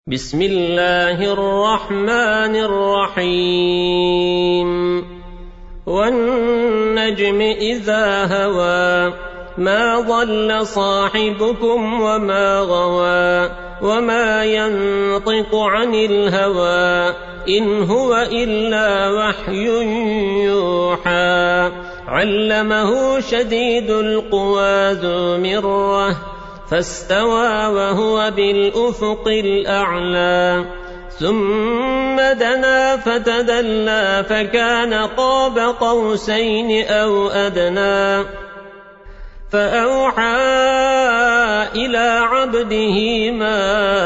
بسم الله الرحمن الرحيم والنجم إذا هوى ما ضل صاحبكم وما غوى وما ينطق عن الهوى إن هو إلا وحي يوحى علمه شديد القوى ذو مرة فاستوى وهو بالأفق الأعلى ثم دنا فتدلى فكان قاب قوسين أو أدنى فأوحى إلى عبده ما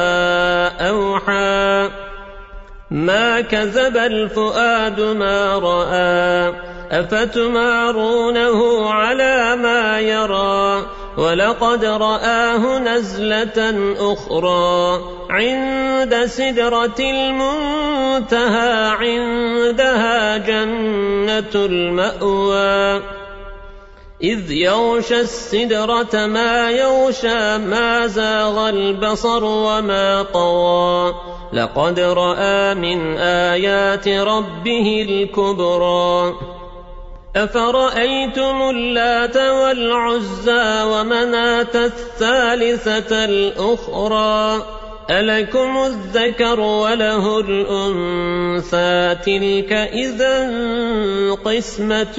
أوحى ما كذب الفؤاد ما رأى أفتمارونه على ما يرى ولقد رآه نزلة أخرى عند سدرة المنتهى عندها جنة المأوى إذ يغشى السدرة ما يغشى ما زاغ البصر وما طغى لقد رأى من آيات ربه الكبرى أفرأيتم اللات والعزى ومناة الثالثة الأخرى ألكم الذكر وله الأنثى تلك إذا قسمة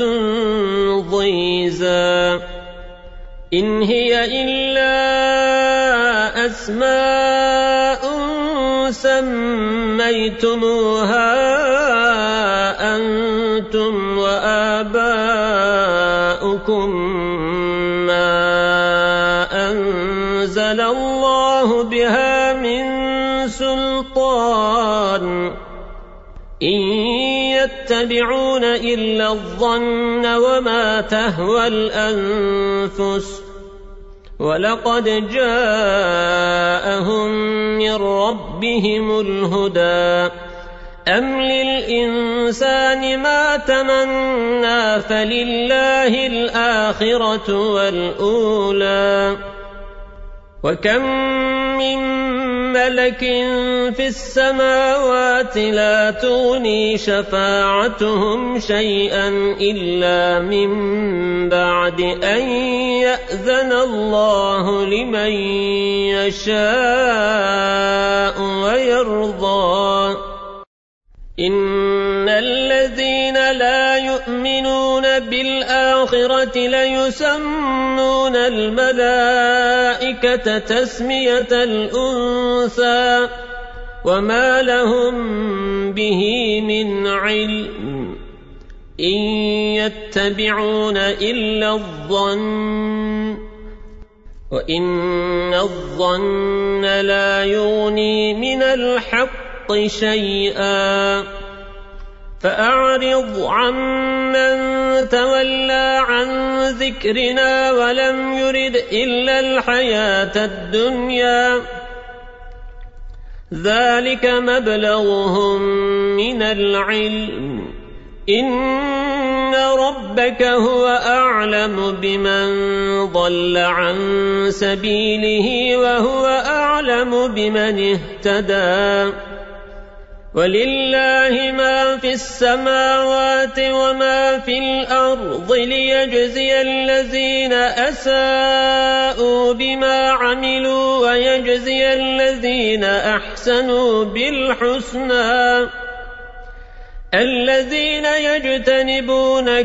ضيزى إن هي إلا أسماء سميتموها أنتم وآباؤكم ما أنزل الله بها من سلطان إن يتبعون إلا الظن وما تهوى الأنفس ولقد جاءهم من ربهم الهدى أم للإنسان ما تمنى فلله الآخرة والأولى وكم من ملك في السماوات لا تغني شفاعتهم شيئا إلا من بعد أن يأذن الله لمن يشاء ويرضى إن الذين لا يؤمنون بالآخرة ليسمون الملائكة تسمية الأنثى وما لهم به من علم إن يتبعون إلا الظن وإن الظن لا يغني من الحق شيئا فأعرض عمن تولى عن ذكرنا ولم يرد إلا الحياة الدنيا ذلك مبلغهم من العلم إن ربك هو أعلم بمن ضل عن سبيله وهو أعلم بمن اهتدى ولله ما في السماوات وما في الأرض ليجزي الذين أساءوا بما عملوا ويجزي الذين أحسنوا بالحسنى الذين يجتنبون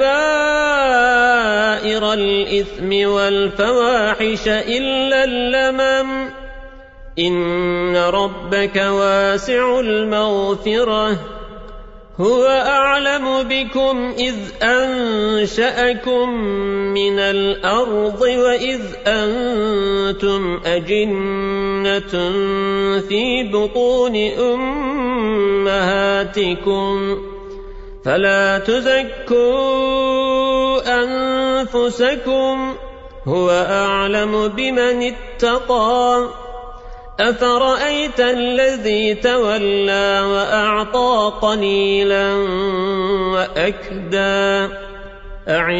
كبائر الإثم والفواحش إلا اللمم إن ربك واسع المغفرة هو أعلم بكم إذ أنشأكم من الأرض وإذ أنتم أجنة في بطون أمهاتكم فلا تزكوا أنفسكم هو أعلم بمن اتقى أفرأيت الذي تولى وأعطى قليلا وأكدى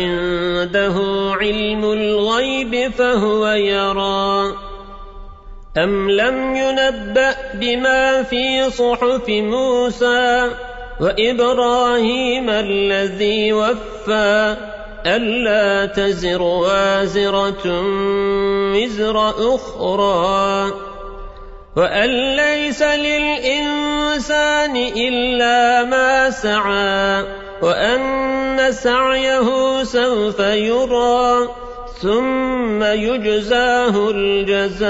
أعنده علم الغيب فهو يرى أم لم ينبأ بما في صحف موسى وإبراهيم الذي وفى ألا تزر وازرة وزر أخرى وأن ليس للإنسان إلا ما سعى وأن سعيه سوف يرى ثم يجزاه الجزاء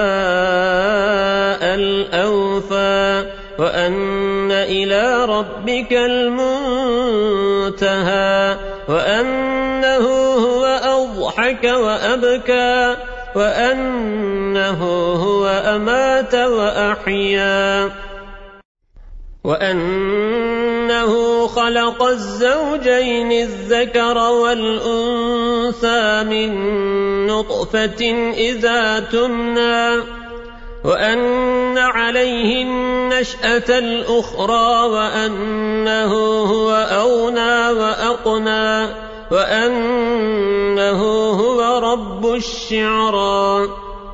الأوفى وأن إلى ربك المنتهى وأنه هو أضحك وأبكى وأنه هو أمات وأحيا وأنه خلق الزوجين الذكر والأنثى من نطفة إذا تمنى وأن عليه النشأة الأخرى وأنه هو أغنى وأقنى وأنه هو رب الشعرى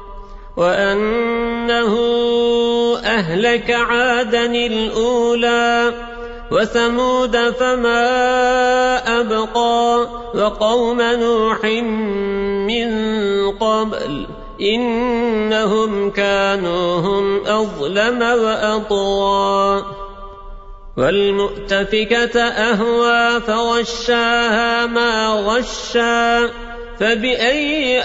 وأنه أهلك عادا الأولى وثمود فما أبقى وقوم نوح من قبل إنهم كانوا هم أظلم وأطغى والمؤتفكة أهوى فغشاها ما غشا فبأي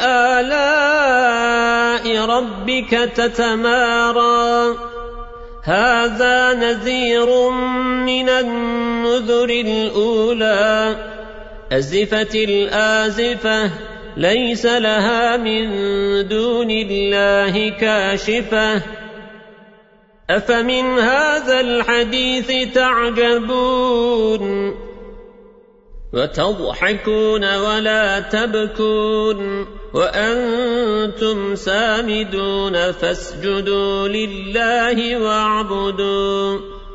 آلاء ربك تتمارى هذا نذير من النذر الأولى أزفت الآزفة ليس لها من دون الله كاشفة أفمن هذا الحديث تعجبون وتضحكون ولا تبكون وأنتم سامدون فاسجدوا لله واعبدوا